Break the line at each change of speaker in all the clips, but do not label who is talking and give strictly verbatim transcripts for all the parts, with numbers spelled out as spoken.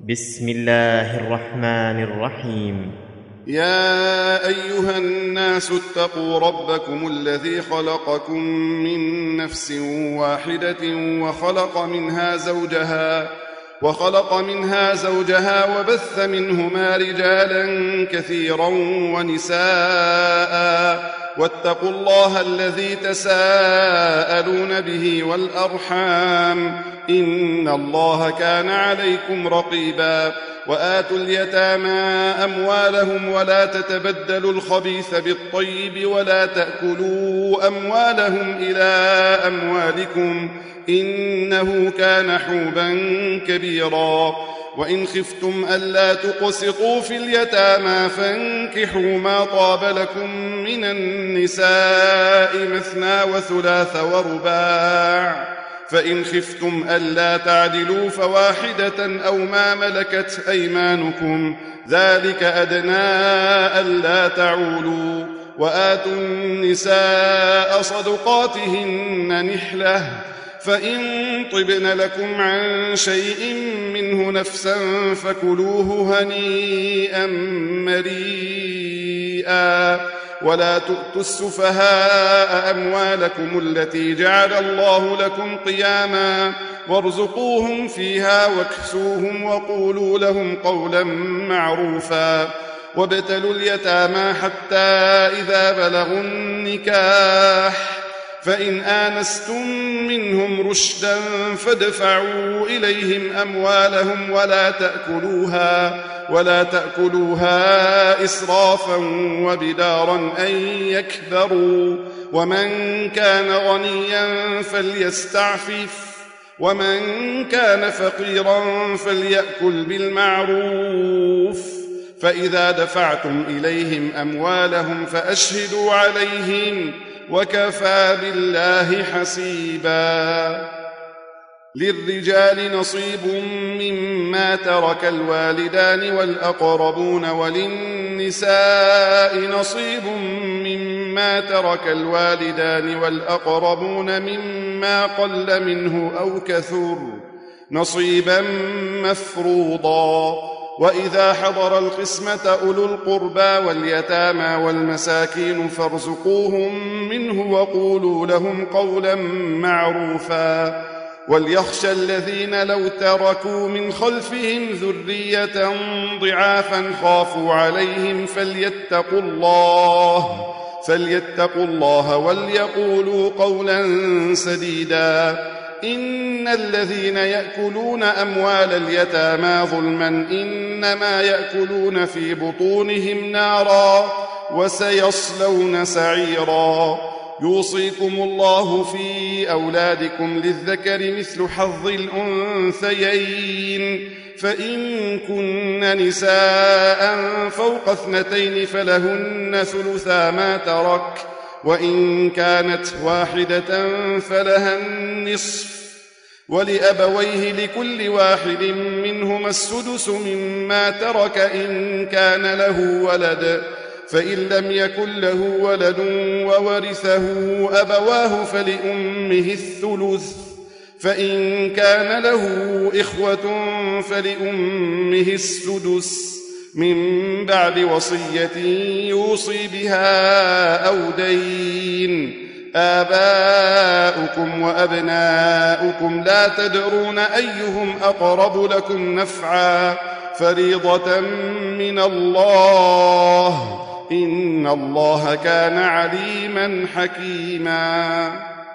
بسم الله الرحمن الرحيم.
يا أيها الناس اتقوا ربكم الذي خلقكم من نفس واحدة وخلق منها زوجها وخلق منها زوجها وبث منهما رجالا كثيرا ونساء واتقوا الله الذي تساءلون به والأرحام إن الله كان عليكم رقيبا. وآتوا اليتامى أموالهم ولا تتبدلوا الخبيث بالطيب ولا تأكلوا أموالهم إلى أموالكم إنه كان حوبا كبيرا. وإن خفتم ألا تقسطوا في اليتامى فانكحوا ما طاب لكم من النساء مثنى وثلاث ورباع، فإن خفتم ألا تعدلوا فواحدة أو ما ملكت أيمانكم ذلك أدنى ألا تعولوا. وآتوا النساء صدقاتهن نحلة، فإن طبن لكم عن شيء منه نفسا فكلوه هنيئا مريئا. ولا تؤتوا السفهاء أموالكم التي جعل الله لكم قياما وارزقوهم فيها واكسوهم وقولوا لهم قولا معروفا. وابتلوا اليتامى حتى إذا بلغوا النكاح فإن آنستم منهم رشدا فادفعوا إليهم أموالهم ولا تأكلوها ولا تأكلوها إسرافا وبدارا أن يكبروا. ومن كان غنيا فليستعفف ومن كان فقيرا فليأكل بالمعروف. فإذا دفعتم إليهم أموالهم فأشهدوا عليهم وكفى بالله حسيبا. للرجال نصيب مما ترك الوالدان والأقربون وللنساء نصيب مما ترك الوالدان والأقربون مما قل منه أو كثر نصيبا مفروضا. وإذا حضر القسمة أولو القربى واليتامى والمساكين فارزقوهم منه وقولوا لهم قولا معروفا. وليخشى الذين لو تركوا من خلفهم ذرية ضعافا خافوا عليهم فليتقوا الله فليتقوا الله وليقولوا قولا سديدا. إن الذين يأكلون أموال اليتامى ظلما إنما يأكلون في بطونهم نارا وسيصلون سعيرا. يوصيكم الله في أولادكم للذكر مثل حظ الأنثيين، فإن كن نساء فوق اثنتين فلهن ثلثا ما ترك، وإن كانت واحدة فلها النصف، ولأبويه لكل واحد منهما السدس مما ترك إن كان له ولد، فإن لم يكن له ولد وورثه أبواه فلأمه الثلث، فإن كان له إخوة فلأمه السدس من بعد وصية يوصي بها أو دين. آباؤكم وأبناؤكم لا تدرون أيهم أقرب لكم نفعا فريضة من الله إن الله كان عليما حكيما.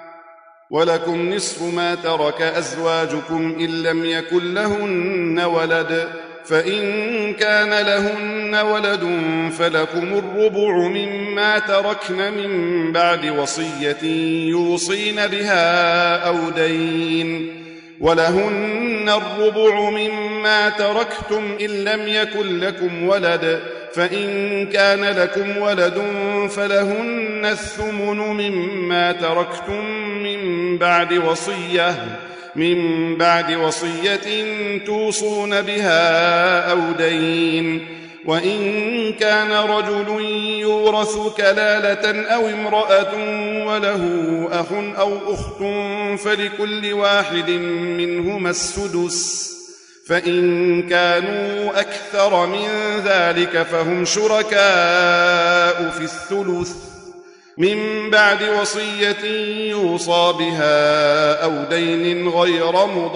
ولكم نصف ما ترك أزواجكم إن لم يكن لهن ولد، فإن كان لهن ولد فلكم الربع مما تركن من بعد وصية يوصين بها أو دين. ولهن الربع مما تركتم إن لم يكن لكم ولد، فإن كان لكم ولد فلهن الثمن مما تركتم من بعد وصية من بعد وصية توصون بها أو دين. وإن كان رجل يورث كلالة أو امرأة وله أخ أو أخت فلكل واحد منهما السدس فإن كانوا أكثر من ذلك فهم شركاء في الثلث من بعد وصية يوصى بها أو دين غير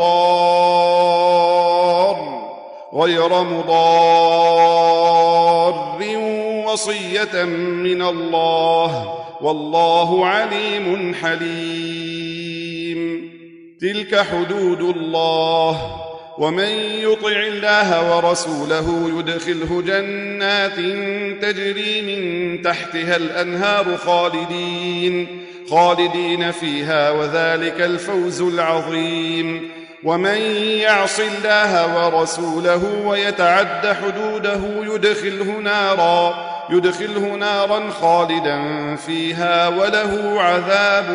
مضار غير مضار وصية من الله والله عليم حليم. تلك حدود الله ومن يطع الله ورسوله يدخله جنات تجري من تحتها الأنهار خالدين خالدين فيها وذلك الفوز العظيم. ومن يعص الله ورسوله ويتعد حدوده يدخله نارا يدخله نارا خالدا فيها وله عذاب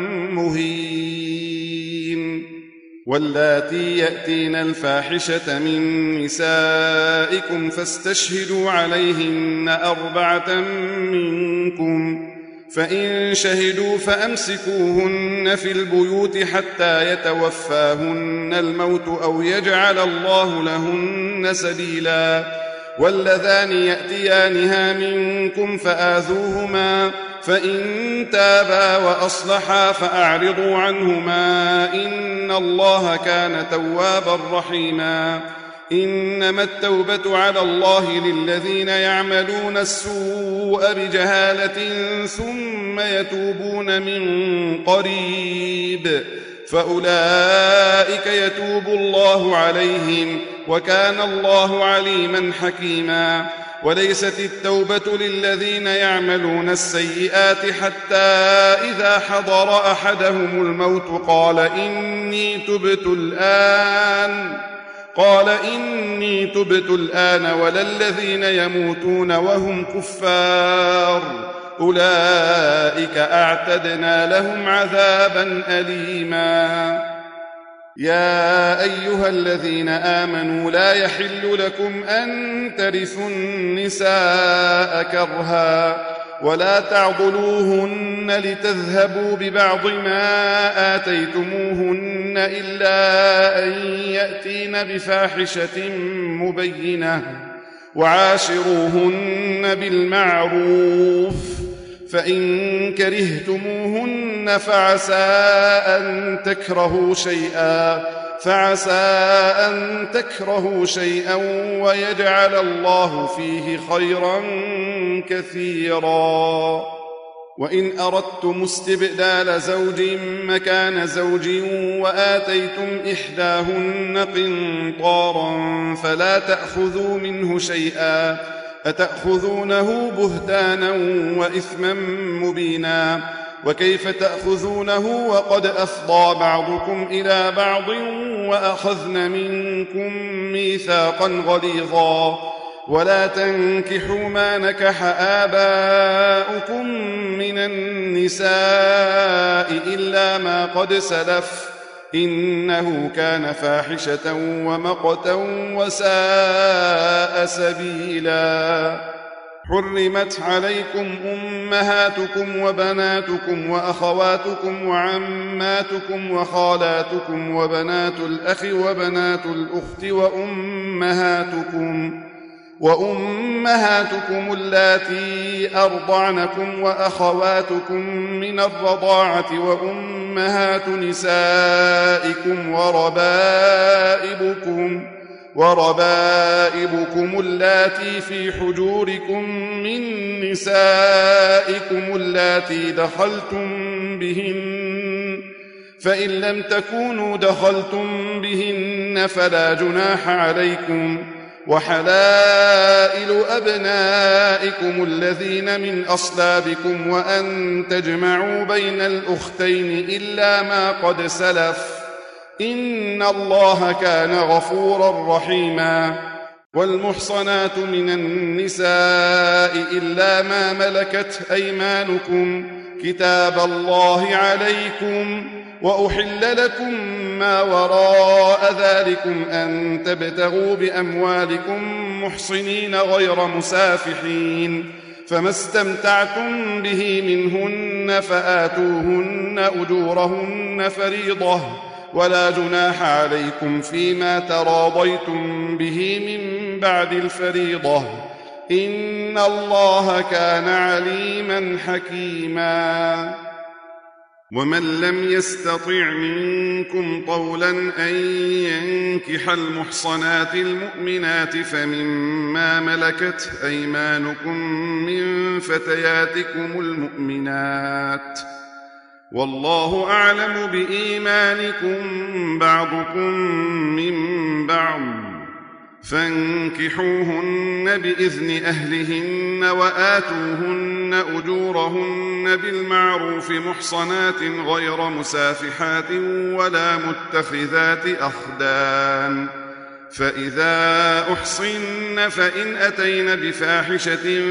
مهين. واللاتي يأتين الفاحشة من نسائكم فاستشهدوا عليهن أربعة منكم فإن شهدوا فأمسكوهن في البيوت حتى يتوفاهن الموت أو يجعل الله لهن سبيلا. واللذان يأتيانها منكم فآذوهما فإن تابا وأصلحا فأعرضوا عنهما إن الله كان توابا رحيما. إنما التوبة على الله للذين يعملون السوء بجهالة ثم يتوبون من قريب فأولئك يتوب الله عليهم وكان الله عليما حكيما. وليست التوبة للذين يعملون السيئات حتى إذا حضر أحدهم الموت قال إني تبت الآن قال إني تبت الآن ولا الذين يموتون وهم كفار أولئك أعتدنا لهم عذابا أليما. يا أيها الذين آمنوا لا يحل لكم أن ترثوا النساء كرها ولا تعضلوهن لتذهبوا ببعض ما آتيتموهن إلا أن يأتين بفاحشة مبينة وعاشروهن بالمعروف فإن كرهتموهن فعسى أن تكرهوا شيئا فعسى أن تكرهوا شيئا ويجعل الله فيه خيرا كثيرا. وإن أردتم استبدال زوج مكان زوج وآتيتم إحداهن قنطارا فلا تأخذوا منه شيئا أتأخذونه بهتانا وإثما مبينا. وكيف تأخذونه وقد أفضى بعضكم إلى بعض وأخذن منكم ميثاقا غليظا. ولا تنكحوا ما نكح آباؤكم من النساء إلا ما قد سلف إنه كان فاحشة ومقتا وساء سبيلا. حرمت عليكم أمهاتكم وبناتكم وأخواتكم وعماتكم وخالاتكم وبنات الأخ وبنات الأخت وأمهاتكم وأمهاتكم اللاتي أرضعنكم وأخواتكم من الرضاعة وأمهات نسائكم وربائبكم وربائبكم اللاتي في حجوركم من نسائكم اللاتي دخلتم بهن فإن لم تكونوا دخلتم بهن فلا جناح عليكم. وحلائل أبنائكم الذين من أصلابكم وأن تجمعوا بين الأختين إلا ما قد سلف إن الله كان غفورا رحيما. والمحصنات من النساء إلا ما ملكت أيمانكم كتاب الله عليكم وأحل لكم ما وراء ذلكم أن تبتغوا بأموالكم محصنين غير مسافحين فما استمتعتم به منهن فآتوهن أجورهن فريضة ولا جناح عليكم فيما تراضيتم به من بعد الفريضة إن الله كان عليما حكيما. ومن لم يستطع منكم طولا أن ينكح المحصنات المؤمنات فمما ملكت أيمانكم من فتياتكم المؤمنات والله أعلم بإيمانكم بعضكم من بعض فانكحوهن بإذن أهلهن وآتوهن أجورهن بالمعروف محصنات غير مسافحات ولا متخذات أخدان فإذا أحصن فإن أتين بفاحشة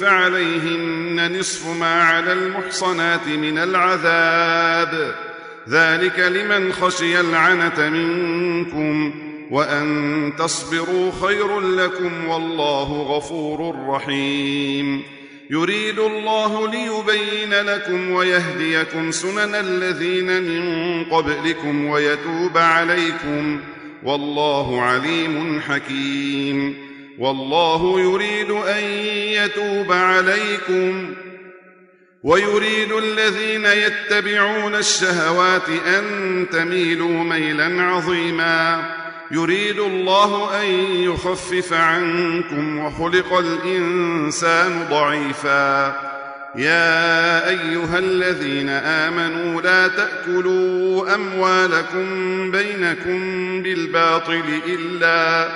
فعليهن نصف ما على المحصنات من العذاب ذلك لمن خشي العنة منكم وأن تصبروا خير لكم والله غفور رحيم. يريد الله ليبين لكم ويهديكم سنن الذين من قبلكم ويتوب عليكم والله عليم حكيم. والله يريد أن يتوب عليكم ويريد الذين يتبعون الشهوات أن تميلوا ميلا عظيما. يريد الله أن يخفف عنكم وخلق الإنسان ضعيفا. يا أيها الذين آمنوا لا تأكلوا أموالكم بينكم بالباطل إلا,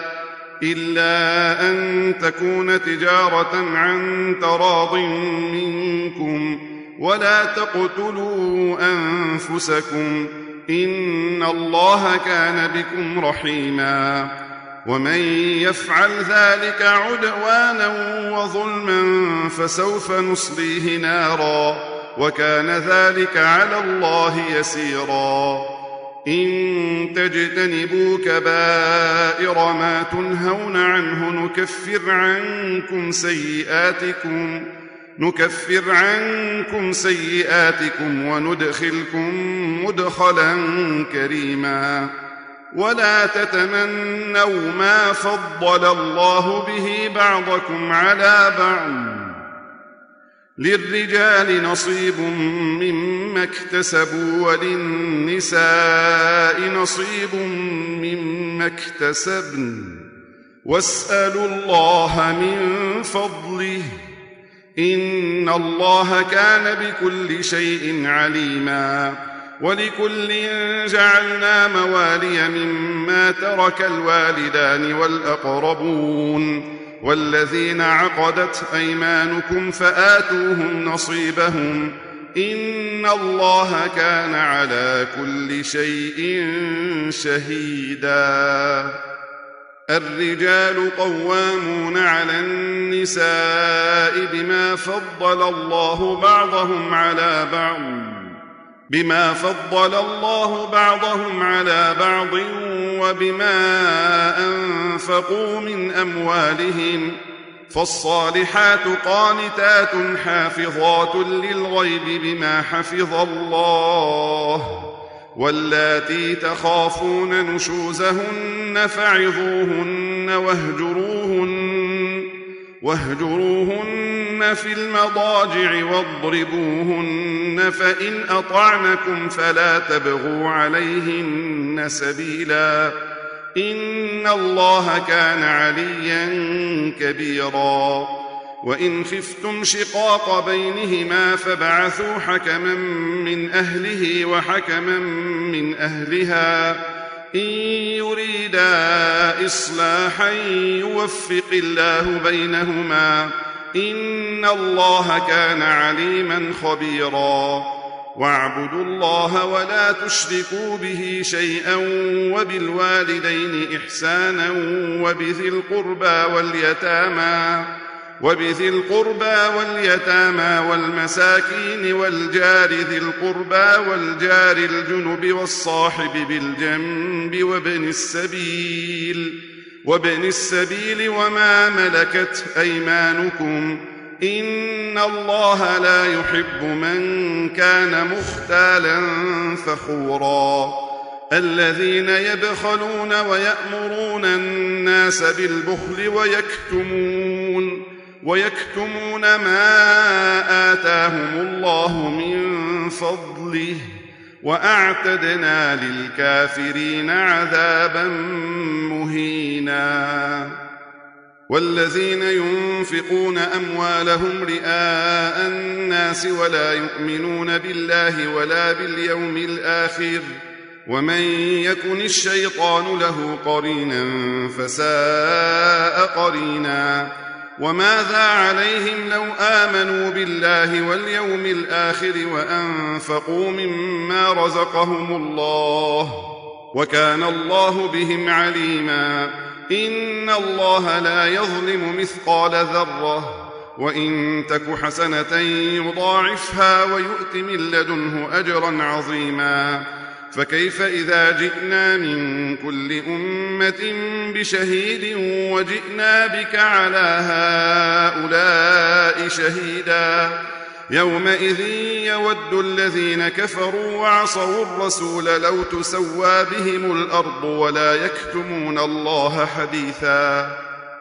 إلا أن تكون تجارة عن تراض منكم ولا تقتلوا أنفسكم إن الله كان بكم رحيما. ومن يفعل ذلك عدوانا وظلما فسوف نصليه نارا وكان ذلك على الله يسيرا. إن تجتنبوا كبائر ما تنهون عنه نكفر عنكم سيئاتكم نكفر عنكم سيئاتكم وندخلكم مدخلا كريما. ولا تتمنوا ما فضل الله به بعضكم على بعض للرجال نصيب مما اكتسبوا وللنساء نصيب مما اكتسبن واسألوا الله من فضله إن الله كان بكل شيء عليما. ولكل جعلنا موالي مما ترك الوالدان والأقربون والذين عقدت أيمانكم فآتوهم نصيبهم إن الله كان على كل شيء شهيدا. الرجال قوامون على النساء بما فضل الله بعضهم على بعض بما فضل الله بعضهم على بعض وبما أنفقوا من أموالهم فالصالحات قانتات حافظات للغيب بما حفظ الله واللاتي تخافون نشوزهن فعظوهن واهجروهن, واهجروهن في المضاجع واضربوهن فإن أطعنكم فلا تبغوا عليهن سبيلا إن الله كان عليا كبيرا. وإن خفتم شقاق بينهما فابعثوا حكما من أهله وحكما من أهلها إن يريدا إصلاحا يوفق الله بينهما إن الله كان عليما خبيرا. واعبدوا الله ولا تشركوا به شيئا وبالوالدين إحسانا وبذي القربى واليتامى وبذي القربى واليتامى والمساكين والجار ذي القربى والجار الجنب والصاحب بالجنب وابن السبيل وابن السبيل وما ملكت أيمانكم إن الله لا يحب من كان مختالا فخورا. الذين يبخلون ويأمرون الناس بالبخل ويكتمون ويكتمون ما آتاهم الله من فضله وأعتدنا للكافرين عذابا مهينا. والذين ينفقون أموالهم رئاء الناس ولا يؤمنون بالله ولا باليوم الآخر ومن يكن الشيطان له قرينا فساء قرينا. وماذا عليهم لو آمنوا بالله واليوم الآخر وأنفقوا مما رزقهم الله وكان الله بهم عليما. إن الله لا يظلم مثقال ذرة وإن تك حسنة يضاعفها ويؤت من لدنه أجرا عظيما. فكيف إذا جئنا من كل أمة بشهيد وجئنا بك على هؤلاء شهيدا يومئذ يود الذين كفروا وعصوا الرسول لو تسوى بهم الأرض ولا يكتمون الله حديثا.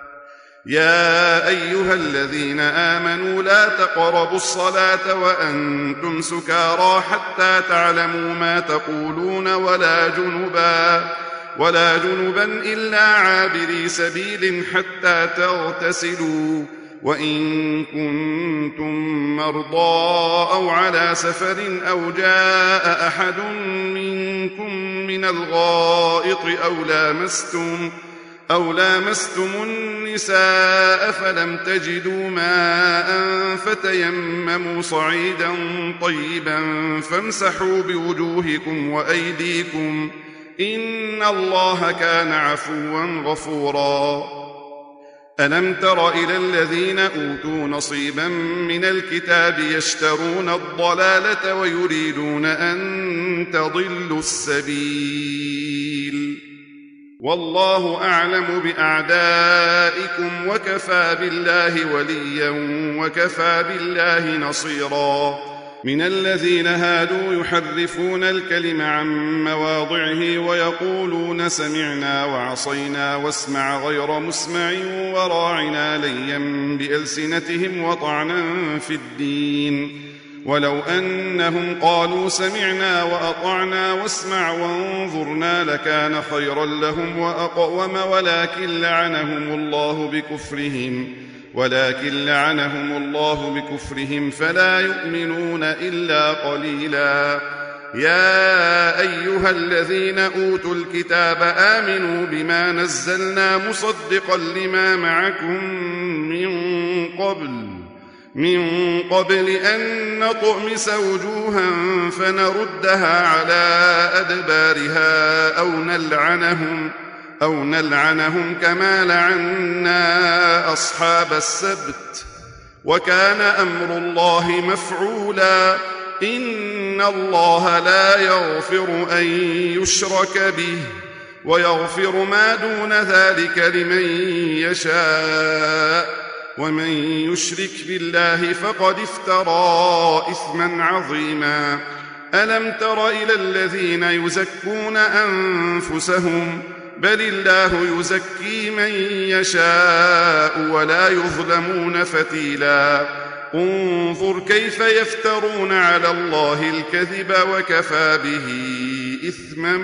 يا أيها الذين آمنوا لا تقربوا الصلاة وأنتم سكارى حتى تعلموا ما تقولون ولا جنبا ولا جنبا إلا عابري سبيل حتى تغتسلوا وإن كنتم مرضى أو على سفر أو جاء أحد منكم من الغائط أو لامستم أو لامستم النساء فلم تجدوا ماء فتيمموا صعيدا طيبا فامسحوا بوجوهكم وأيديكم إن الله كان عفوا غفورا. ألم تر إلى الذين أوتوا نصيبا من الكتاب يشترون الضلالة ويريدون أن تضلوا السبيل والله أعلم بأعدائكم وكفى بالله وليا وكفى بالله نصيرا. من الذين هادوا يحرفون الكلم عن مواضعه ويقولون سمعنا وعصينا واسمع غير مسمع وراعنا ليا بألسنتهم وطعنا في الدين ولو أنهم قالوا سمعنا وأطعنا واسمع وانظرنا لكان خيرا لهم وأقوم ولكن لعنهم الله بكفرهم ولكن لعنهم الله بكفرهم فلا يؤمنون إلا قليلا. يا أيها الذين أوتوا الكتاب آمنوا بما نزلنا مصدقا لما معكم من قبل من قبل أن نطمس وجوها فنردها على أدبارها أو نلعنهم أو نلعنهم كما لعنا أصحاب السبت وكان أمر الله مفعولا. إن الله لا يغفر أن يشرك به ويغفر ما دون ذلك لمن يشاء ومن يشرك بالله فقد افترى إثما عظيما. ألم تر إلى الذين يزكون أنفسهم بل الله يزكي من يشاء ولا يظلمون فتيلا. انظر كيف يفترون على الله الكذب وكفى به إثما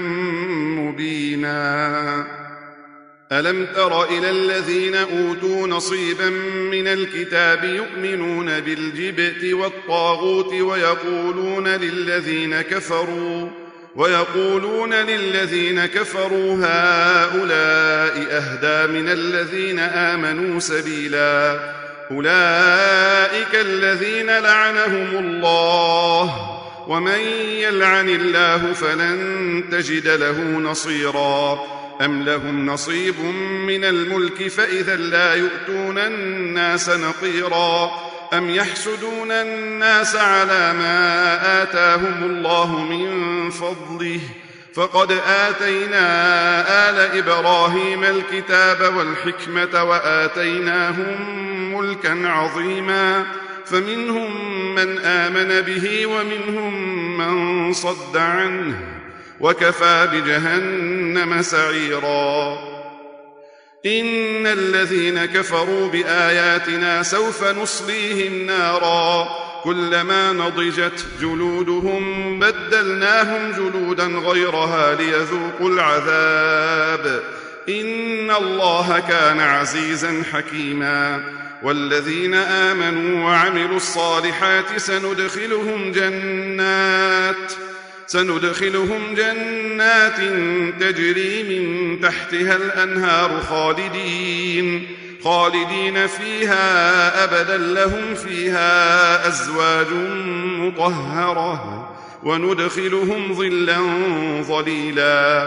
مبينا. ألم تر إلى الذين أوتوا نصيبا من الكتاب يؤمنون بالجبت والطاغوت ويقولون للذين كفروا ويقولون للذين كفروا هؤلاء أهدى من الذين آمنوا سبيلا. أولئك الذين لعنهم الله ومن يلعن الله فلن تجد له نصيرا. أم لهم نصيب من الملك فإذا لا يؤتون الناس نقيرا. أم يحسدون الناس على ما آتاهم الله من فضله فقد آتينا آل إبراهيم الكتاب والحكمة وآتيناهم ملكا عظيما. فمنهم من آمن به ومنهم من صد عنه وكفى بجهنم سعيرا. إن الذين كفروا بآياتنا سوف نصليهم نارا كلما نضجت جلودهم بدلناهم جلودا غيرها ليذوقوا العذاب إن الله كان عزيزا حكيما. والذين آمنوا وعملوا الصالحات سندخلهم جنات سندخلهم جنات تجري من تحتها الأنهار خالدين خالدين فيها أبدا لهم فيها أزواج مطهرة وندخلهم ظلا ظليلا.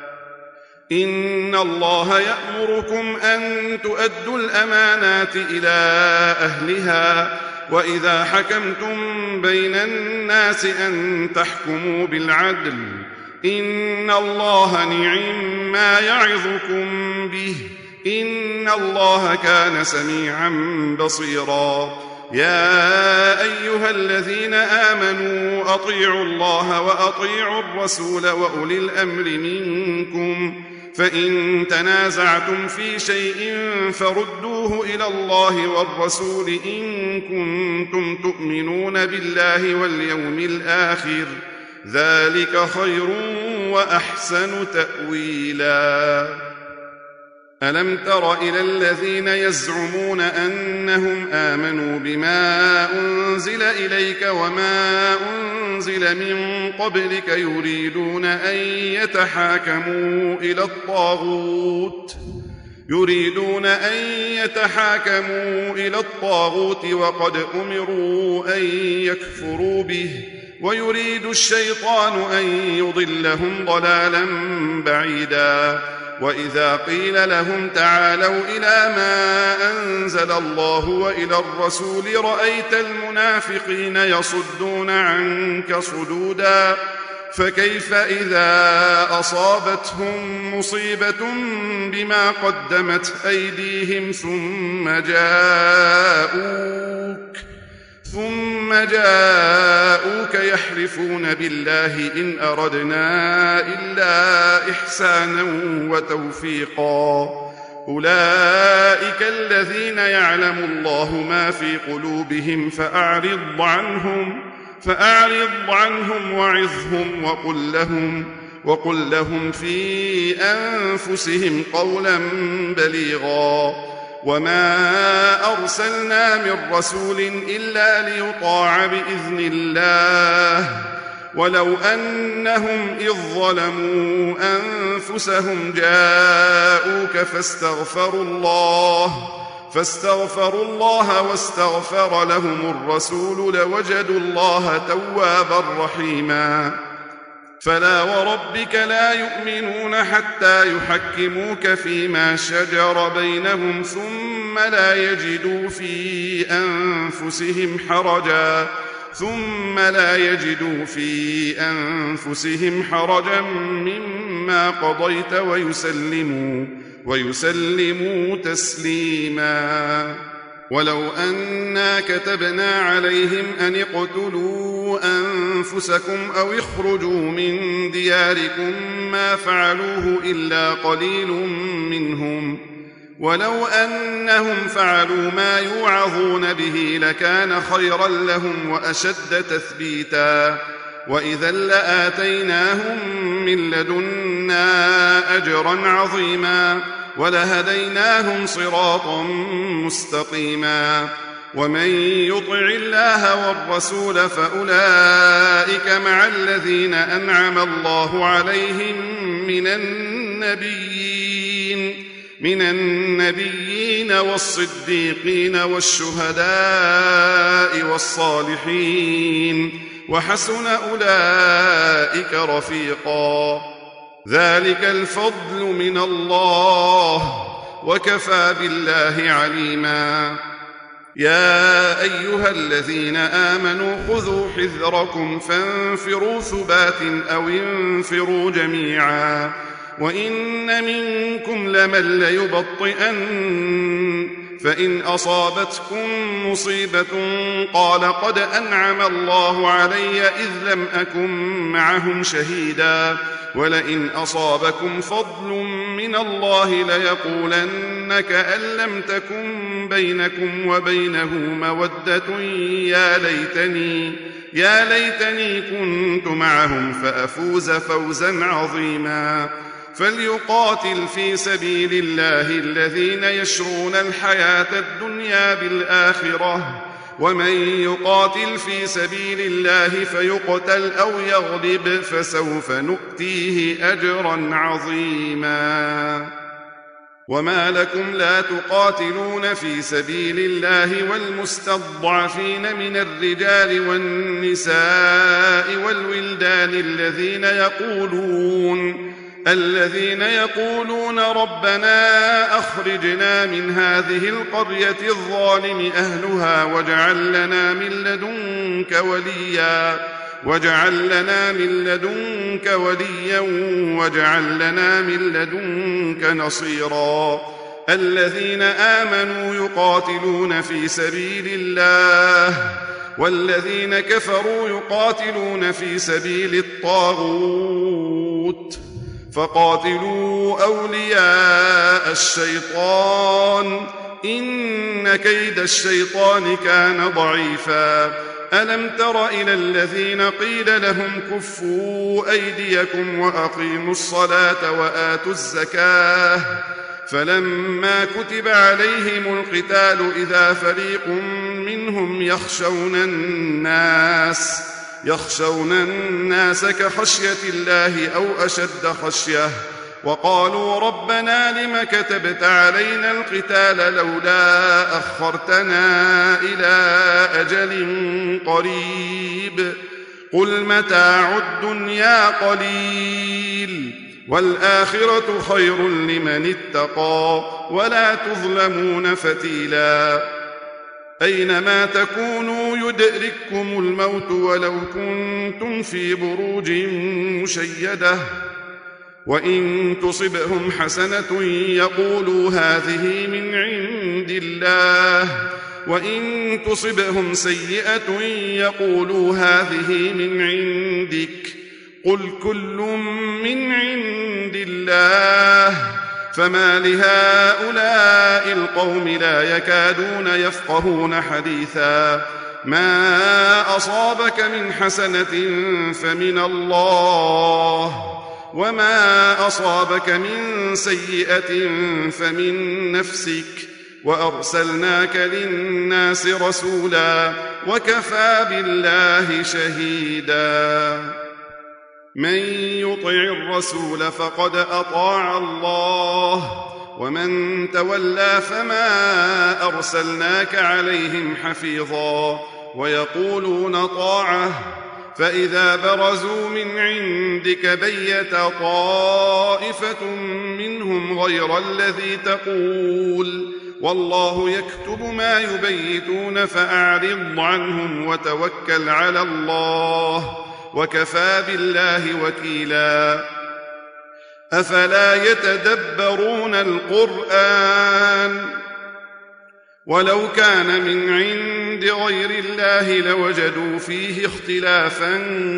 إن الله يأمركم أن تؤدوا الأمانات إلى أهلها وإذا حكمتم بين الناس أن تحكموا بالعدل إن الله نعم ما يعظكم به إن الله كان سميعا بصيرا. يا أيها الذين آمنوا أطيعوا الله وأطيعوا الرسول وأولي الأمر منكم فإن تنازعتم في شيء فردوه إلى الله والرسول إن كنتم تؤمنون بالله واليوم الآخر ذلك خير وأحسن تأويلا. ألم تر إلى الذين يزعمون أنهم آمنوا بما أنزل إليك وما أنزل من قبلك يريدون أن يتحاكموا إلى الطاغوت يريدون أن يتحاكموا إلى الطاغوت وقد أمروا أن يكفروا به ويريد الشيطان أن يضلهم ضلالا بعيدا. وإذا قيل لهم تعالوا إلى ما أنزل الله وإلى الرسول رأيت المنافقين يصدون عنك صدودا. فكيف إذا أصابتهم مصيبة بما قدمت أيديهم ثم جاءوك ثم جاءوك يحلفون بالله إن أردنا إلا إحسانا وتوفيقا أولئك الذين يعلم الله ما في قلوبهم فأعرض عنهم فأعرض عنهم وعظهم وقل لهم وقل لهم في أنفسهم قولا بليغا. وما أرسلنا من رسول إلا ليطاع بإذن الله ولو أنهم إذ ظلموا أنفسهم جاءوك فاستغفروا الله فاستغفروا الله واستغفر لهم الرسول لوجدوا الله توابا رحيما. فلا وربك لا يؤمنون حتى يحكموك فيما شجر بينهم ثم لا يجدوا في أنفسهم حرجا ثم لا يجدوا في أنفسهم حرجا مما قضيت ويسلموا ويسلموا تسليما. ولو أنا كتبنا عليهم أن اقتلوا أنفسكم أو اخرجوا من دياركم ما فعلوه إلا قليل منهم ولو أنهم فعلوا ما يوعظون به لكان خيرا لهم وأشد تثبيتا وإذا لآتيناهم من لدنا أجرا عظيما ولهديناهم صراطا مستقيما. ومن يطع الله والرسول فأولئك مع الذين أنعم الله عليهم من النبيين من النبيين والصديقين والشهداء والصالحين وحسن أولئك رفيقا. ذلك الفضل من الله وكفى بالله عليما. يا أيها الذين آمنوا خذوا حذركم فانفروا ثبات أو انفروا جميعا وإن منكم لمن ليبطئن فإن أصابتكم مصيبة قال قد أنعم الله علي إذ لم أكن معهم شهيدا ولئن أصابكم فضل من الله ليقولن كأن لم تكن بينكم وبينه مودة يا ليتني يا ليتني كنت معهم فأفوز فوزا عظيما فليقاتل في سبيل الله الذين يشرون الحياة الدنيا بالآخرة ومن يقاتل في سبيل الله فيقتل أو يغلب فسوف نؤتيه أجرا عظيما وما لكم لا تقاتلون في سبيل الله والمستضعفين من الرجال والنساء والولدان الذين يقولون الذين يقولون ربنا أخرجنا من هذه القرية الظالم أهلها واجعل لنا من لدنك وليا واجعل لنا من لدنك وليا واجعل لنا من لدنك نصيرا الذين آمنوا يقاتلون في سبيل الله والذين كفروا يقاتلون في سبيل الطاغوت فقاتلوا أولياء الشيطان إن كيد الشيطان كان ضعيفا ألم تر إلى الذين قيل لهم كفوا أيديكم وأقيموا الصلاة وآتوا الزكاة فلما كتب عليهم القتال إذا فريق منهم يخشون الناس يخشون الناس كخشية الله أو أشد خشية وقالوا ربنا لم كتبت علينا القتال لولا أخرتنا إلى أجل قريب قل متاع الدنيا قليل والآخرة خير لمن اتقى ولا تظلمون فتيلا أينما تكونوا يدرككم الموت ولو كنتم في بروج مشيدة وإن تصبهم حسنة يقولوا هذه من عند الله وإن تصبهم سيئة يقولوا هذه من عندك قل كل من عند الله فما لهؤلاء القوم لا يكادون يفقهون حديثا ما أصابك من حسنة فمن الله وما أصابك من سيئة فمن نفسك وأرسلناك للناس رسولا وكفى بالله شهيدا من يطع الرسول فقد أطاع الله ومن تولى فما أرسلناك عليهم حفيظا ويقولون طاعة فإذا برزوا من عندك بيت طائفة منهم غير الذي تقول والله يكتب ما يبيتون فأعرض عنهم وتوكل على الله وكفى بالله وكيلا أفلا يتدبرون القرآن ولو كان من عند غير الله لوجدوا فيه اختلافا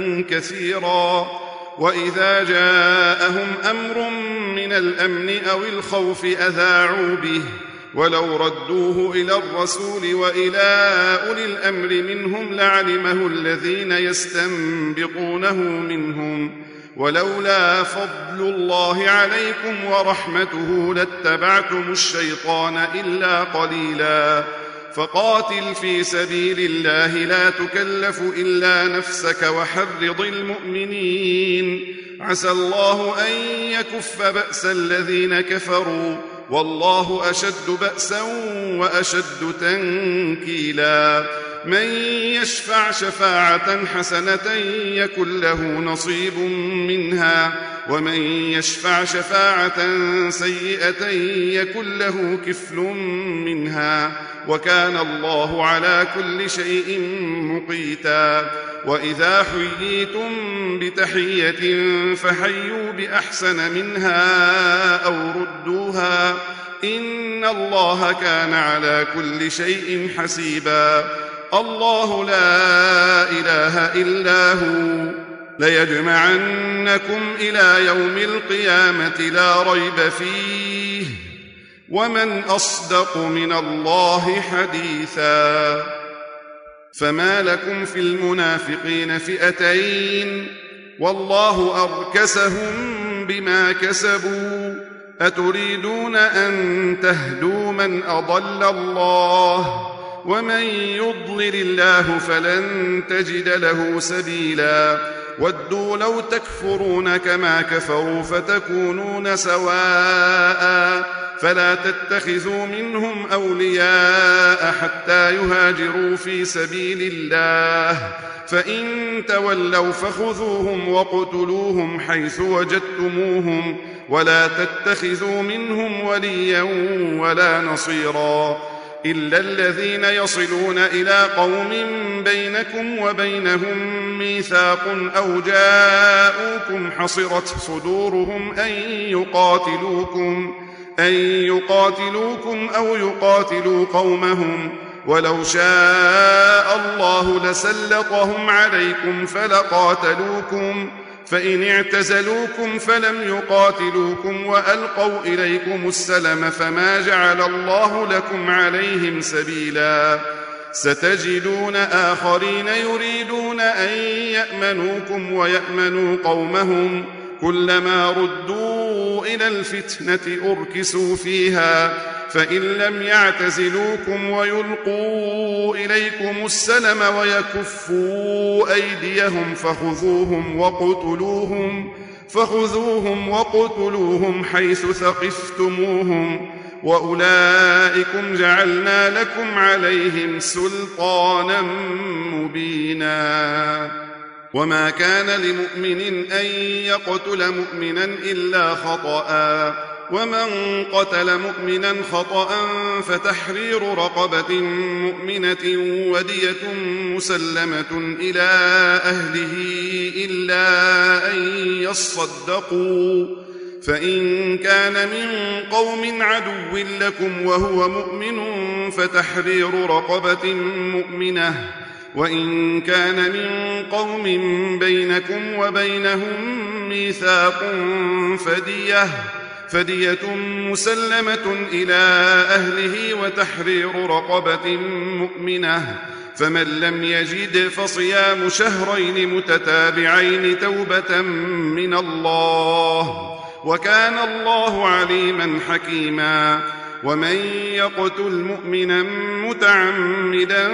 كثيرا وإذا جاءهم أمر من الأمن أو الخوف أذاعوا به ولو ردوه إلى الرسول وإلى أولي الأمر منهم لعلمه الذين يستنبطونه منهم ولولا فضل الله عليكم ورحمته لاتبعتم الشيطان إلا قليلا فقاتل في سبيل الله لا تكلف إلا نفسك وحرض المؤمنين عسى الله أن يكف بأس الذين كفروا والله أشد بأسا وأشد تنكيلا من يشفع شفاعة حسنة يكن له نصيب منها ومن يشفع شفاعة سيئة يكن له كفل منها وكان الله على كل شيء مقيتا وإذا حييتم بتحية فحيوا بأحسن منها أو ردوها إن الله كان على كل شيء حسيبا. الله لا إله إلا هو ليجمعنكم إلى يوم القيامة لا ريب فيه ومن أصدق من الله حديثا. فما لكم في المنافقين فئتين والله أركسهم بما كسبوا أتريدون أن تهدوا من أضل الله ومن يضلل الله فلن تجد له سبيلا. ودوا لو تكفرون كما كفروا فتكونون سواء فلا تتخذوا منهم أولياء حتى يهاجروا في سبيل الله فإن تولوا فخذوهم وقتلوهم حيث وجدتموهم ولا تتخذوا منهم وليا ولا نصيرا إلا الذين يصلون إلى قوم بينكم وبينهم ميثاق أو جاءوكم حصرت صدورهم أن يقاتلوكم أن يقاتلوكم أو يقاتلوا قومهم ولو شاء الله لسلطهم عليكم فلقاتلوكم فإن اعتزلوكم فلم يقاتلوكم وألقوا إليكم السلم فما جعل الله لكم عليهم سبيلا. ستجدون آخرين يريدون أن يأمنوكم ويأمنوا قومهم كلما ردوا إلى الفتنة أركسوا فيها فإن لم يعتزلوكم ويلقوا إليكم السلم ويكفوا أيديهم فخذوهم وقتلوهم فخذوهم وقتلوهم حيث ثقفتموهم وأولئكم جعلنا لكم عليهم سلطانا مبينا. وما كان لمؤمن أن يقتل مؤمنا إلا خطأ ومن قتل مؤمنا خطأ فتحرير رقبة مؤمنة ودية مسلمة إلى أهله إلا أن يصدقوا فإن كان من قوم عدو لكم وهو مؤمن فتحرير رقبة مؤمنة وإن كان من قوم بينكم وبينهم ميثاق فدية فدية مسلمة إلى أهله وتحرير رقبة مؤمنة فمن لم يجد فصيام شهرين متتابعين توبة من الله وكان الله عليما حكيما. ومن يقتل مؤمنا متعمدا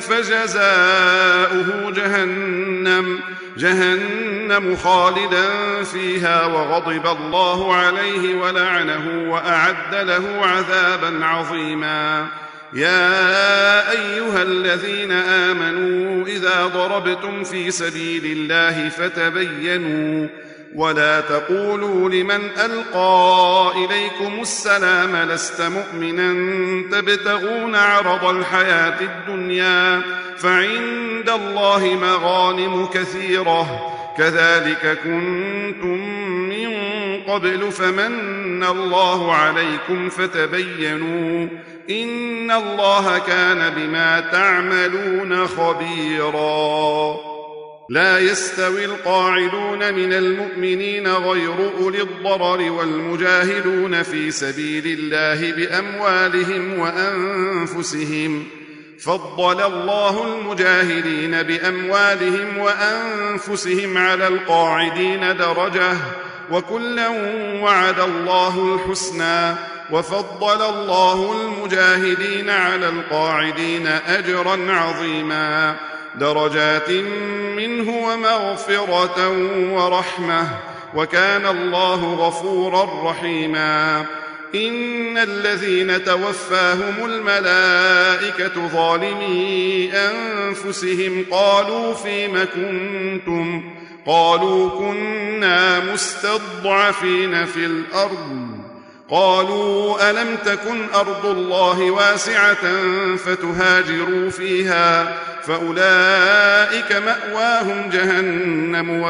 فجزاؤه جهنم جهنم خالدا فيها وغضب الله عليه ولعنه وأعد له عذابا عظيما. يا أيها الذين آمنوا إذا ضربتم في سبيل الله فتبينوا ولا تقولوا لمن ألقى إليكم السلام لست مؤمنا تبتغون عرض الحياة الدنيا فعند الله مغانم كثيرة كذلك كنتم من قبل فمن الله عليكم فتبينوا إن الله كان بما تعملون خبيرا. لا يستوي القاعدون من المؤمنين غير أولي الضرر والمجاهدون في سبيل الله بأموالهم وأنفسهم فضل الله المجاهدين بأموالهم وأنفسهم على القاعدين درجة وكلا وعد الله الحسنى وفضل الله المجاهدين على القاعدين أجرا عظيما درجات منه ومغفرة ورحمة وكان الله غفورا رحيما. إن الذين توفاهم الملائكة ظالمي أنفسهم قالوا فيم كنتم قالوا كنا مستضعفين في الأرض قالوا ألم تكن أرض الله واسعة فتهاجروا فيها فأولئك مأواهم جهنم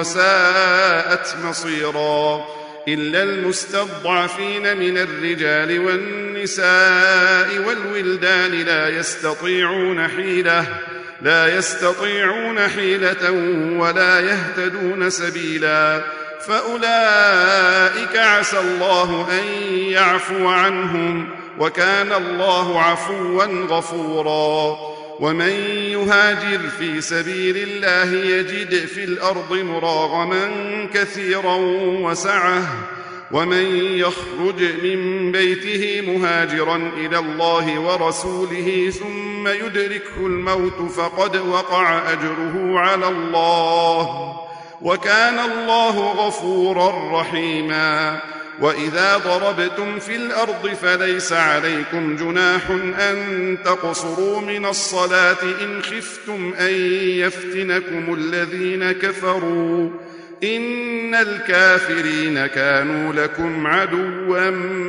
وساءت مصيرا. إلا المستضعفين من الرجال والنساء النساء والولدان لا يستطيعون حيلة لا يستطيعون حيلة ولا يهتدون سبيلا فأولئك عسى الله أن يعفو عنهم وكان الله عفوا غفورا ومن يهاجر في سبيل الله يجد في الأرض مراغما كثيرا وسعة ومن يخرج من بيته مهاجرا إلى الله ورسوله ثم يدركه الموت فقد وقع أجره على الله وكان الله غفورا رحيما وإذا ضربتم في الأرض فليس عليكم جناح أن تقصروا من الصلاة إن خفتم أن يفتنكم الذين كفروا إن الكافرين كانوا لكم عدوا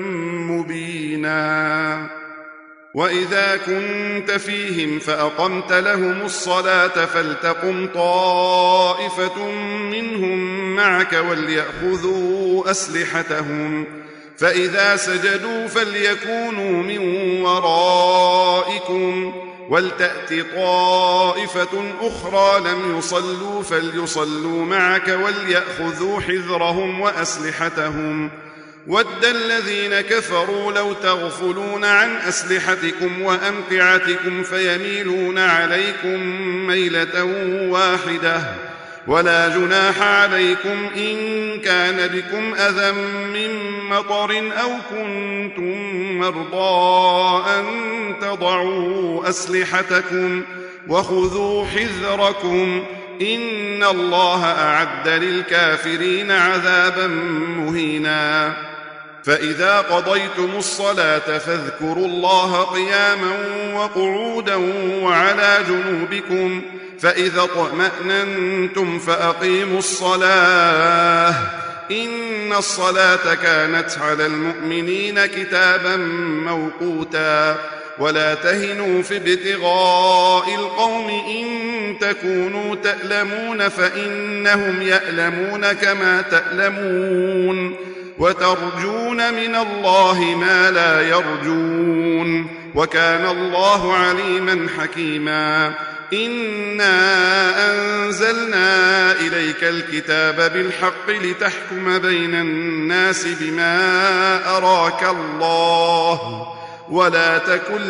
مبينا وإذا كنت فيهم فأقمت لهم الصلاة فلتقم طائفة منهم معك وليأخذوا أسلحتهم فإذا سجدوا فليكونوا من ورائكم ولتأت طائفة أخرى لم يصلوا فليصلوا معك وليأخذوا حذرهم وأسلحتهم ود الذين كفروا لو تغفلون عن أسلحتكم وأمتعتكم فيميلون عليكم ميلة واحدة ولا جناح عليكم إن كان بكم أذى من مطر أو كنتم مرضى أن تضعوا أسلحتكم وخذوا حذركم إن الله أعد للكافرين عذابا مهينا فإذا قضيتم الصلاة فاذكروا الله قياما وقعودا وعلى جنوبكم فإذا اطمأننتم فأقيموا الصلاة إن الصلاة كانت على المؤمنين كتابا موقوتا ولا تهنوا في ابتغاء القوم إن تكونوا تألمون فإنهم يألمون كما تألمون وترجون من الله ما لا يرجون وكان الله عليما حكيما إنا أنزلنا إليك الكتاب بالحق لتحكم بين الناس بما أراك الله ولا تكن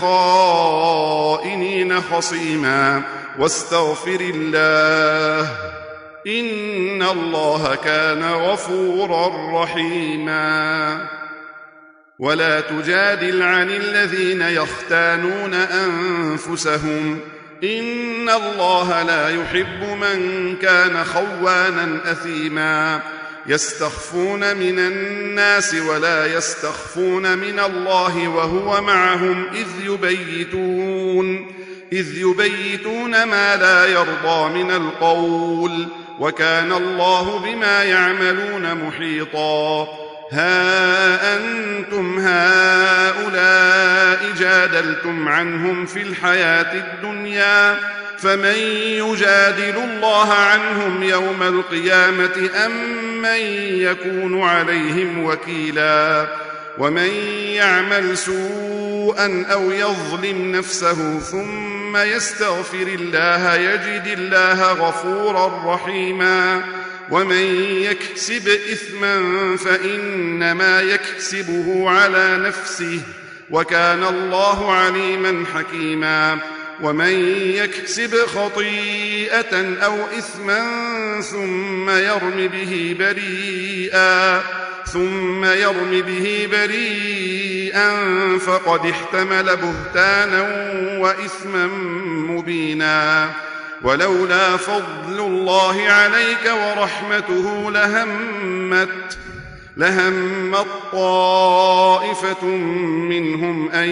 للخائنين خصيما واستغفر الله إن الله كان غفورا رحيما ولا تجادل عن الذين يختانون أنفسهم إن الله لا يحب من كان خوانا أثيما يستخفون من الناس ولا يستخفون من الله وهو معهم إذ يبيتون إذ يبيتون ما لا يرضى من القول وكان الله بما يعملون محيطا ها أنتم هؤلاء جادلتم عنهم في الحياة الدنيا فمن يجادل الله عنهم يوم القيامة أم من يكون عليهم وكيلا ومن يعمل سوءا أو يظلم نفسه ثم يستغفر الله يجد الله غفورا رحيما ومن يكسب إثما فإنما يكسبه على نفسه وكان الله عليما حكيما ومن يكسب خطيئة أو إثما ثم يرم به بريئا ثم يرم به بريئا فقد احتمل بهتانا وإثما مبينا ولولا فضل الله عليك ورحمته لهمت لهمت طائفة منهم أن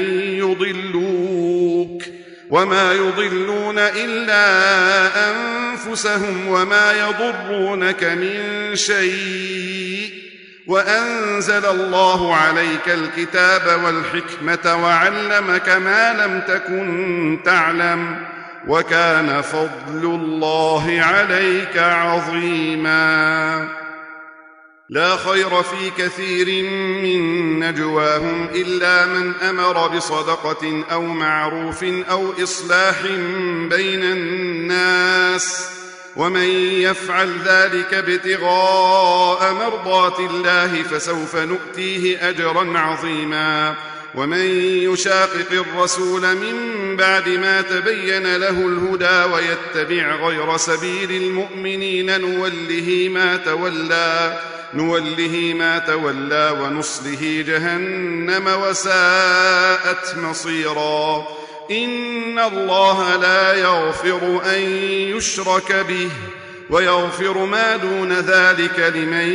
يضلوك وما يضلون إلا أنفسهم وما يضرونك من شيء وأنزل الله عليك الكتاب والحكمة وعلمك ما لم تكن تعلم وكان فضل الله عليك عظيما لا خير في كثير من نجواهم إلا من أمر بصدقة أو معروف أو إصلاح بين الناس، ومن يفعل ذلك ابتغاء مرضات الله فسوف نؤتيه أجرا عظيما. ومن يشاقق الرسول من بعد ما تبين له الهدى ويتبع غير سبيل المؤمنين نوله ما تولى نوله ما تولى ونصله جهنم وساءت مصيرا. إن الله لا يغفر أن يشرك به ويغفر ما دون ذلك لمن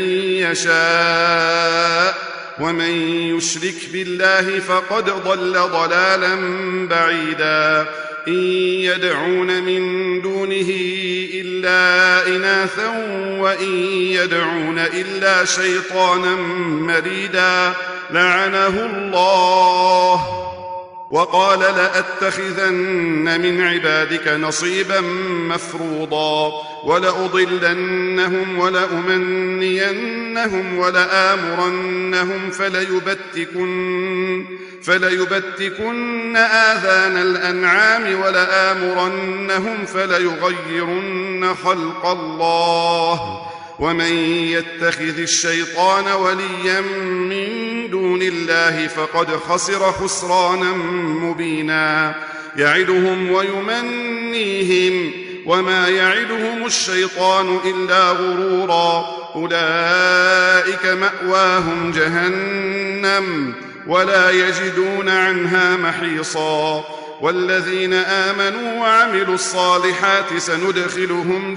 يشاء، ومن يشرك بالله فقد ضل ضلالا بعيدا. إن يدعون من دونه إلا إناثا وإن يدعون إلا شيطانا مريدا لعنه الله، وقال لأتخذن من عبادك نصيبا مفروضا ولأضلنهم ولأمنينهم ولآمرنهم فليبتكن, فليبتكن آذان الأنعام ولآمرنهم فليغيرن خلق الله. ومن يتخذ الشيطان وليا من دون الله فقد خسر خسرانا مبينا. يعدهم ويمنيهم وما يعدهم الشيطان إلا غرورا. أولئك مأواهم جهنم ولا يجدون عنها محيصا. والذين آمنوا وعملوا الصالحات سندخلهم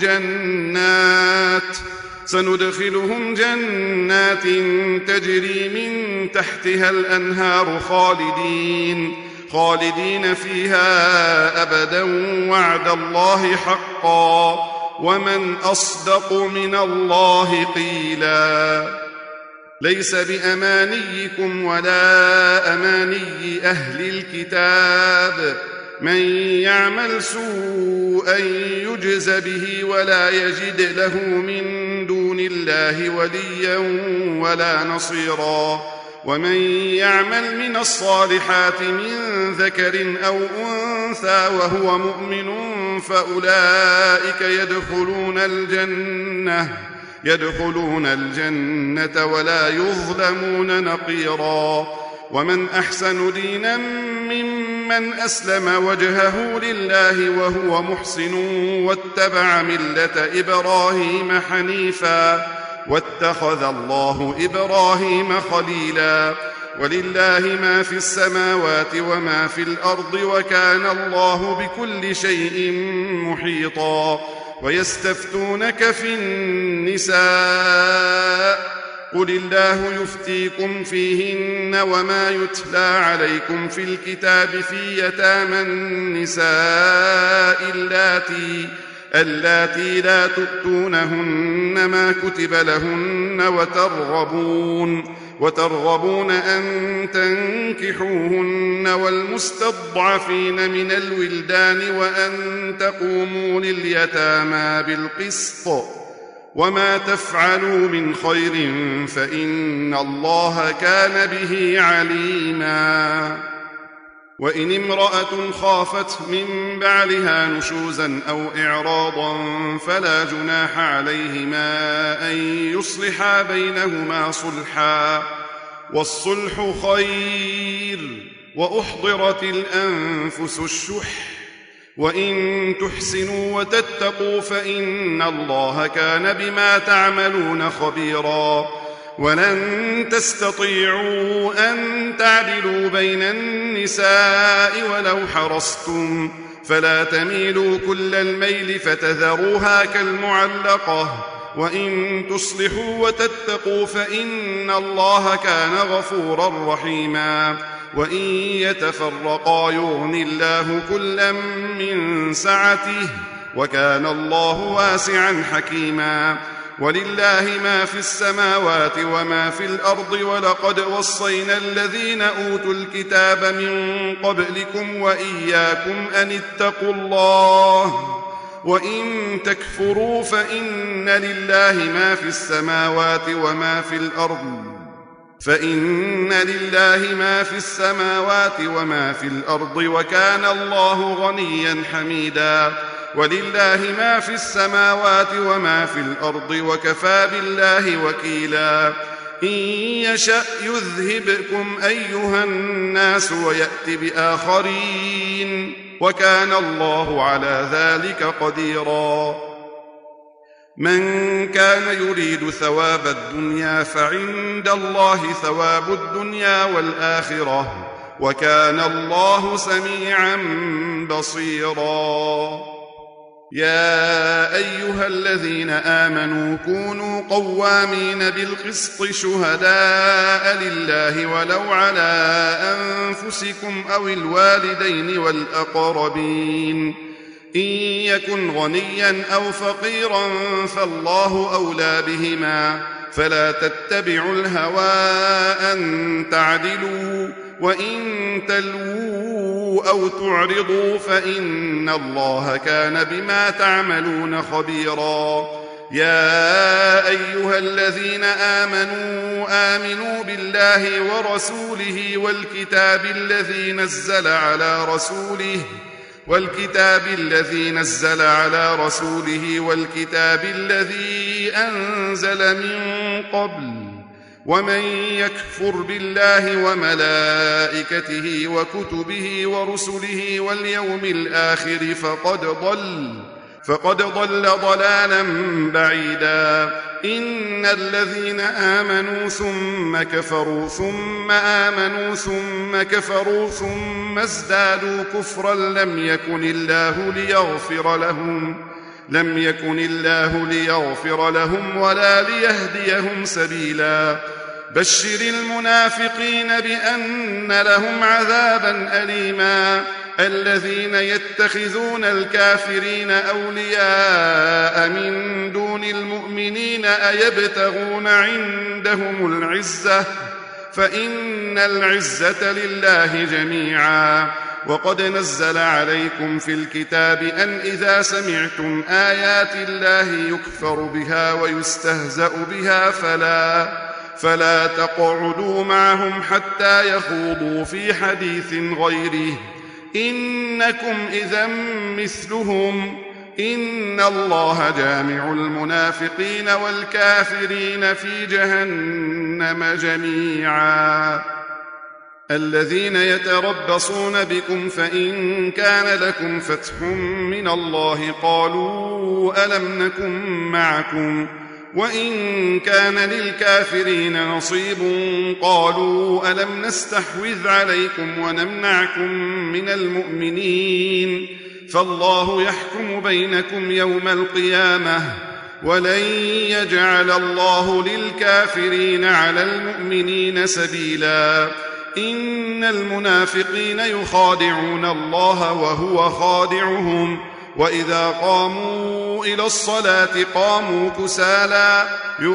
جنات سندخلهم جنات تجري من تحتها الأنهار خالدين خالدين فيها أبدا وعد الله حقا ومن أصدق من الله قيلا. ليس بأمانيكم ولا أماني أهل الكتاب، من يعمل سوءا يجز به ولا يجد له من دون الله وليا ولا نصيرا. ومن يعمل من الصالحات من ذكر أو أنثى وهو مؤمن فأولئك يدخلون الجنة يدخلون الجنة ولا يظلمون نقيرا. ومن أحسن دينا ممن أسلم وجهه لله وهو محسن واتبع ملة إبراهيم حنيفا واتخذ الله إبراهيم خليلا. ولله ما في السماوات وما في الأرض وكان الله بكل شيء محيطا. ويستفتونك في النساء قل الله يفتيكم فيهن وما يتلى عليكم في الكتاب في يتامى النساء اللاتي اللاتي لا تؤتونهن ما كتب لهن وترغبون وترغبون أن تنكحوهن والمستضعفين من الولدان وأن تقوموا لليتامى بالقسط وما تفعلوا من خير فإن الله كان به عليما. وإن امرأة خافت من بعلها نشوزا أو إعراضا فلا جناح عليهما أن يصلحا بينهما صلحا والصلح خير وأحضرت الأنفس الشح وإن تحسنوا وتتقوا فإن الله كان بما تعملون خبيرا. ولن تستطيعوا أن تعدلوا بين النساء ولو حرصتم فلا تميلوا كل الميل فتذروها كالمعلقة وإن تصلحوا وتتقوا فإن الله كان غفورا رحيما. وإن يتفرقا يغن الله كلا من سعته وكان الله واسعا حكيما. ولله ما في السماوات وما في الأرض ولقد وصينا الذين أوتوا الكتاب من قبلكم وإياكم أن اتقوا الله وإن تكفروا فإن لله ما في السماوات وما في الأرض فإن لله ما في السماوات وما في الأرض وكان الله غنيا حميدا ولله ما في السماوات وما في الأرض وكفى بالله وكيلا إن يشأ يذهبكم أيها الناس ويأت بآخرين وكان الله على ذلك قديرا من كان يريد ثواب الدنيا فعند الله ثواب الدنيا والآخرة وكان الله سميعا بصيرا يا أيها الذين آمنوا كونوا قوامين بالقسط شهداء لله ولو على أنفسكم أو الوالدين والأقربين إن يكن غنيا أو فقيرا فالله أولى بهما فلا تتبعوا الهوى أن تعدلوا وإن تلووا أو تعرضوا فإن الله كان بما تعملون خبيرا يا أيها الذين آمنوا آمنوا بالله ورسوله والكتاب الذي نزل على رسوله والكتاب الذي نزل على رسوله والكتاب الذي أنزل من قبل ومن يكفر بالله وملائكته وكتبه ورسله واليوم الآخر فقد ضل فقد ضل ضلالا بعيدا إن الذين آمنوا ثم كفروا ثم آمنوا ثم كفروا ثم ازدادوا كفرا لم يكن الله ليغفر لهم لم يكن الله ليغفر لهم ولا ليهديهم سبيلا بشر المنافقين بأن لهم عذابا أليما الذين يتخذون الكافرين أولياء من دون المؤمنين أيبتغون عندهم العزة فإن العزة لله جميعا وقد نزل عليكم في الكتاب أن إذا سمعتم آيات الله يكفر بها ويستهزأ بها فلا فلا تقعدوا معهم حتى يخوضوا في حديث غيره إنكم إذا مثلهم إن الله جامع المنافقين والكافرين في جهنم جميعا الذين يتربصون بكم فإن كان لكم فتح من الله قالوا ألم نكن معكم وإن كان للكافرين نصيب قالوا ألم نستحوذ عليكم ونمنعكم من المؤمنين فالله يحكم بينكم يوم القيامة ولن يجعل الله للكافرين على المؤمنين سبيلا إن المنافقين يخادعون الله وهو خادعهم وإذا قاموا إلى الصلاة قاموا كسالى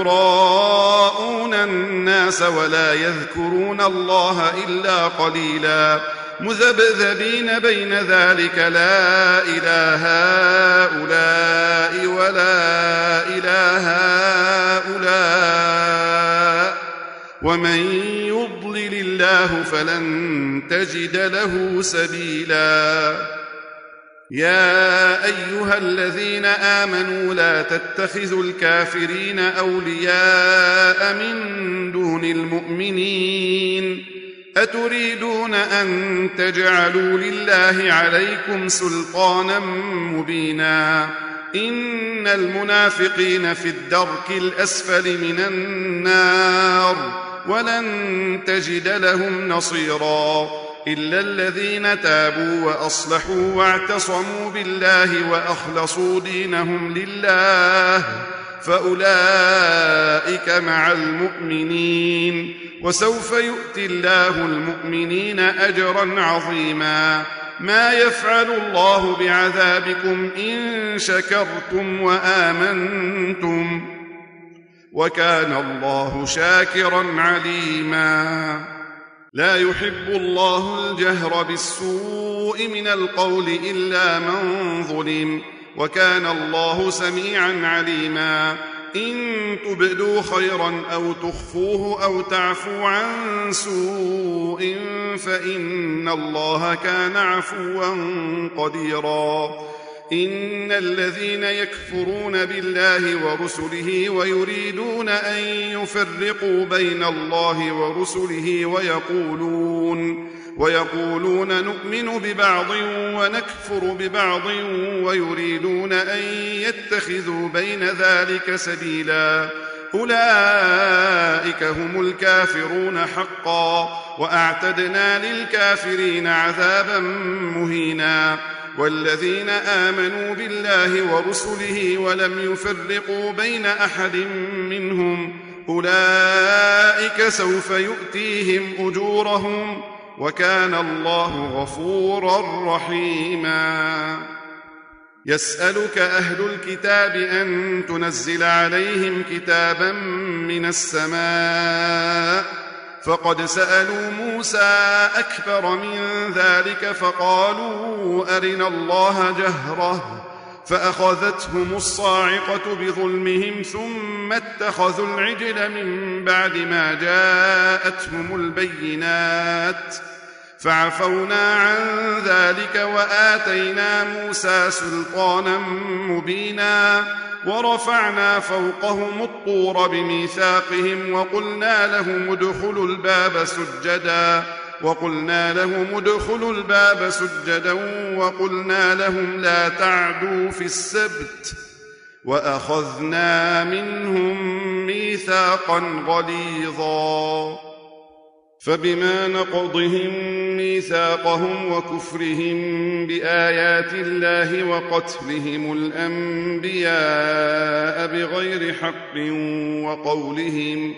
يراءون الناس ولا يذكرون الله إلا قليلا مذبذبين بين ذلك لا إله هؤلاء ولا إله هؤلاء ومن يضلل الله فلن تجد له سبيلا يا أيها الذين آمنوا لا تتخذوا الكافرين أولياء من دون المؤمنين أتريدون أن تجعلوا لله عليكم سلطانا مبينا إن المنافقين في الدرك الأسفل من النار ولن تجد لهم نصيرا إلا الذين تابوا وأصلحوا واعتصموا بالله وأخلصوا دينهم لله فأولئك مع المؤمنين وسوف يؤتي الله المؤمنين أجرا عظيما ما يفعل الله بعذابكم إن شكرتم وآمنتم وكان الله شاكرا عليما لا يحب الله الجهر بالسوء من القول إلا من ظلم وكان الله سميعا عليما. إن تبدوا خيرا أو تخفوه أو تعفوا عن سوء فإن الله كان عفوا قديرا. إن الذين يكفرون بالله ورسله ويريدون أن يفرقوا بين الله ورسله ويقولون ويقولون نؤمن ببعض ونكفر ببعض ويريدون أن يتخذوا بين ذلك سبيلا أولئك هم الكافرون حقا وأعتدنا للكافرين عذابا مهينا. والذين آمنوا بالله ورسله ولم يفرقوا بين أحد منهم أولئك سوف يؤتيهم أجورهم وكان الله غفورا رحيما. يسألك أهل الكتاب أن تنزل عليهم كتابا من السماء فقد سألوا موسى أكبر من ذلك فقالوا أرنا الله جهرة فأخذتهم الصاعقة بظلمهم ثم اتخذوا العجل من بعد ما جاءتهم البينات فعفونا عن ذلك وآتينا موسى سلطانا مبينا ورفعنا فوقهم الطور بميثاقهم وقلنا لهم ادخلوا الباب سجدا وقلنا لهم ادخلوا الباب سجدا وقلنا لهم لا تعدوا في السبت وأخذنا منهم ميثاقا غليظا. فبما نقضهم ميثاقهم وكفرهم بآيات الله وقتلهم الأنبياء بغير حق وقولهم,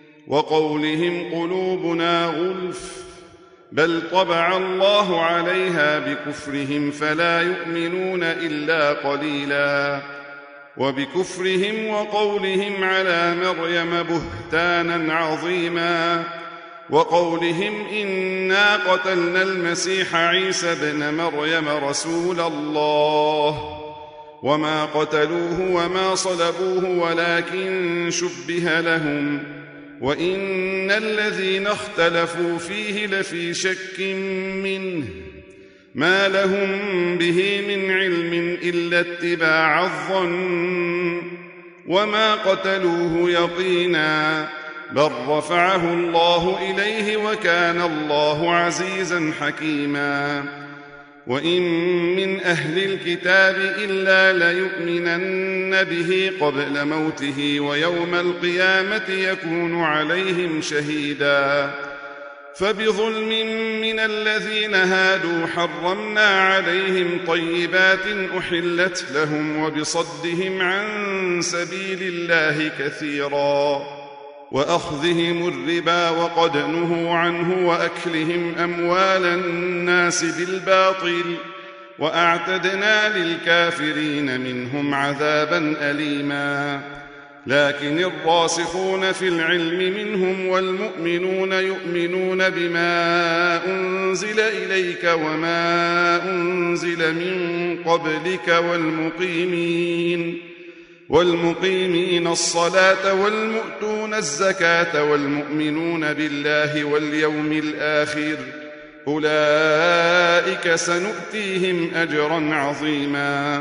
وقولهم قلوبنا غلف بل طبع الله عليها بكفرهم فلا يؤمنون إلا قليلا. وبكفرهم وقولهم على مريم بهتانا عظيما وقولهم إنا قتلنا المسيح عيسى ابن مريم رسول الله وما قتلوه وما صلبوه ولكن شبه لهم وإن الذين اختلفوا فيه لفي شك منه ما لهم به من علم إلا اتباع الظن وما قتلوه يقينا بل رفعه الله إليه وكان الله عزيزا حكيما. وإن من أهل الكتاب إلا ليؤمنن به قبل موته ويوم القيامة يكون عليهم شهيدا. فبظلم من الذين هادوا حرمنا عليهم طيبات أحلت لهم وبصدهم عن سبيل الله كثيرا وأخذهم الربا وقد نهوا عنه وأكلهم أموال الناس بالباطل وأعتدنا للكافرين منهم عذابا أليما. لكن الراسخون في العلم منهم والمؤمنون يؤمنون بما أنزل إليك وما أنزل من قبلك والمقيمين والمقيمين الصلاة والمؤتون الزكاة والمؤمنون بالله واليوم الآخر أولئك سنؤتيهم أجرا عظيما.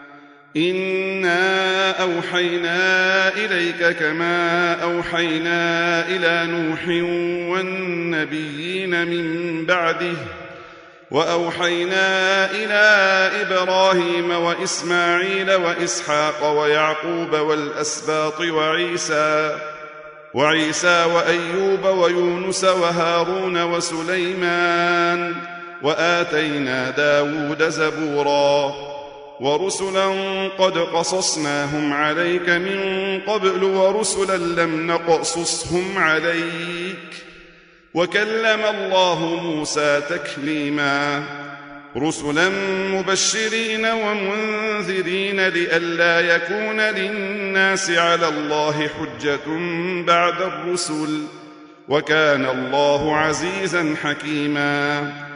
إنا أوحينا إليك كما أوحينا إلى نوح والنبيين من بعده وأوحينا إلى إبراهيم وإسماعيل وإسحاق ويعقوب والأسباط وعيسى وعيسى وأيوب ويونس وهارون وسليمان وآتينا داود زبورا ورسلا قد قصصناهم عليك من قبل ورسلا لم نقصصهم عليك وكلم الله موسى تكليما. رسلا مبشرين ومنذرين لئلا يكون للناس على الله حجة بعد الرسل وكان الله عزيزا حكيما.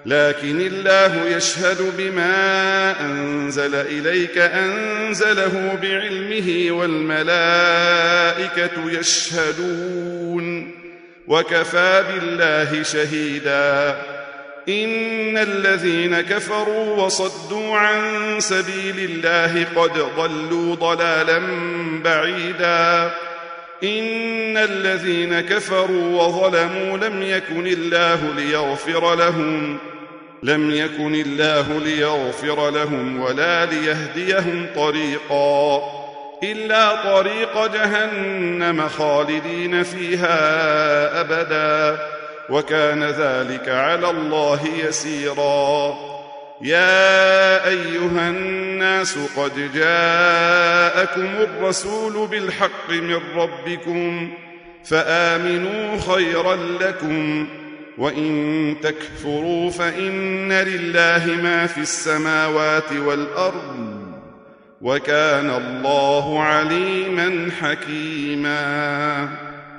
لكن الله يشهد بما أنزل إليك أنزله بعلمه والملائكة يشهدون وكفى بالله شهيدا. إن الذين كفروا وصدوا عن سبيل الله قد ضلوا ضلالا بعيدا. إن الذين كفروا وظلموا لم يكن الله ليغفر لهم لم يكن الله ليغفر لهم ولا ليهديهم طريقا إلا طريق جهنم خالدين فيها أبدا وكان ذلك على الله يسيرا. يا أيها الناس قد جاءكم الرسول بالحق من ربكم فآمنوا خيرا لكم وإن تكفروا فإن لله ما في السماوات والأرض وكان الله عليما حكيما.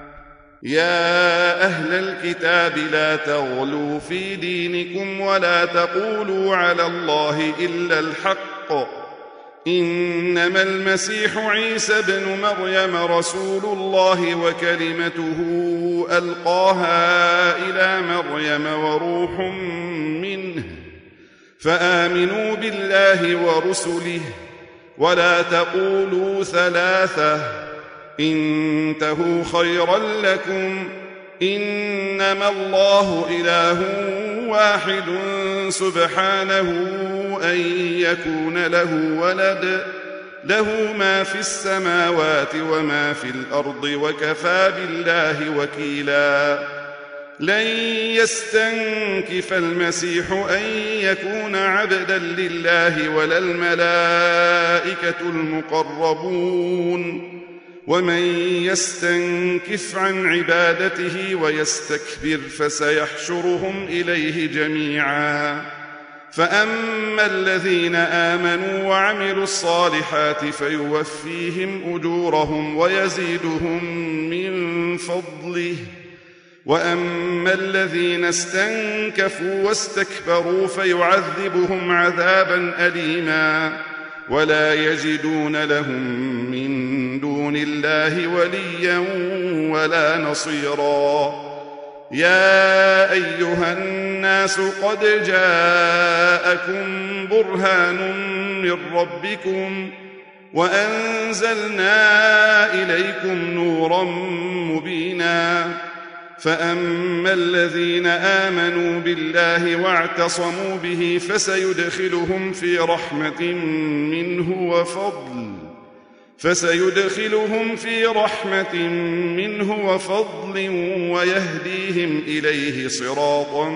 يا أهل الكتاب لا تغلوا في دينكم ولا تقولوا على الله إلا الحق. إنما المسيح عيسى بن مريم رسول الله وكلمته ألقاها إلى مريم وروح منه فآمنوا بالله ورسله ولا تقولوا ثلاثة انتهوا خيرا لكم إنما الله إله واحد سبحانه أن يكون له ولد له ما في السماوات وما في الأرض وكفى بالله وكيلا. لن يستنكف المسيح أن يكون عبدا لله ولا الملائكة المقربون ومن يستنكف عن عبادته ويستكبر فسيحشرهم إليه جميعا. فأما الذين آمنوا وعملوا الصالحات فيوفيهم أجورهم ويزيدهم من فضله وأما الذين استنكفوا واستكبروا فيعذبهم عذابا أليما ولا يجدون لهم من دون الله وليا ولا نصيرا. يا أيها الناس قد جاءكم برهان من ربكم وأنزلنا إليكم نورا مبينا. فأما الذين آمنوا بالله واعتصموا به فسيدخلهم في رحمة منه وفضل فسيدخلهم في رحمة منه وفضل ويهديهم إليه صراطا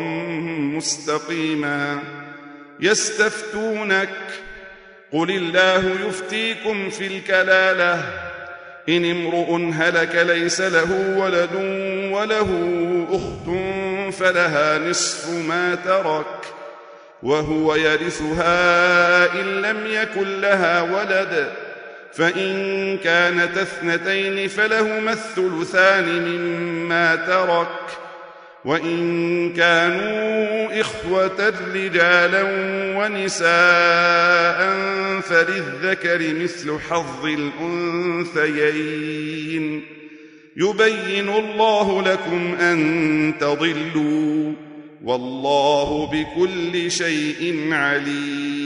مستقيما. يستفتونك قل الله يفتيكم في الكلالة إن امرؤ هلك ليس له ولد وله أخت فلها نصف ما ترك وهو يرثها إن لم يكن لها ولد فإن كانت اثنتين فلهما الثلثان مما ترك وإن كانوا إخوة رجالا ونساء فللذكر مثل حظ الأنثيين يبين الله لكم أن تضلوا والله بكل شيء عليم.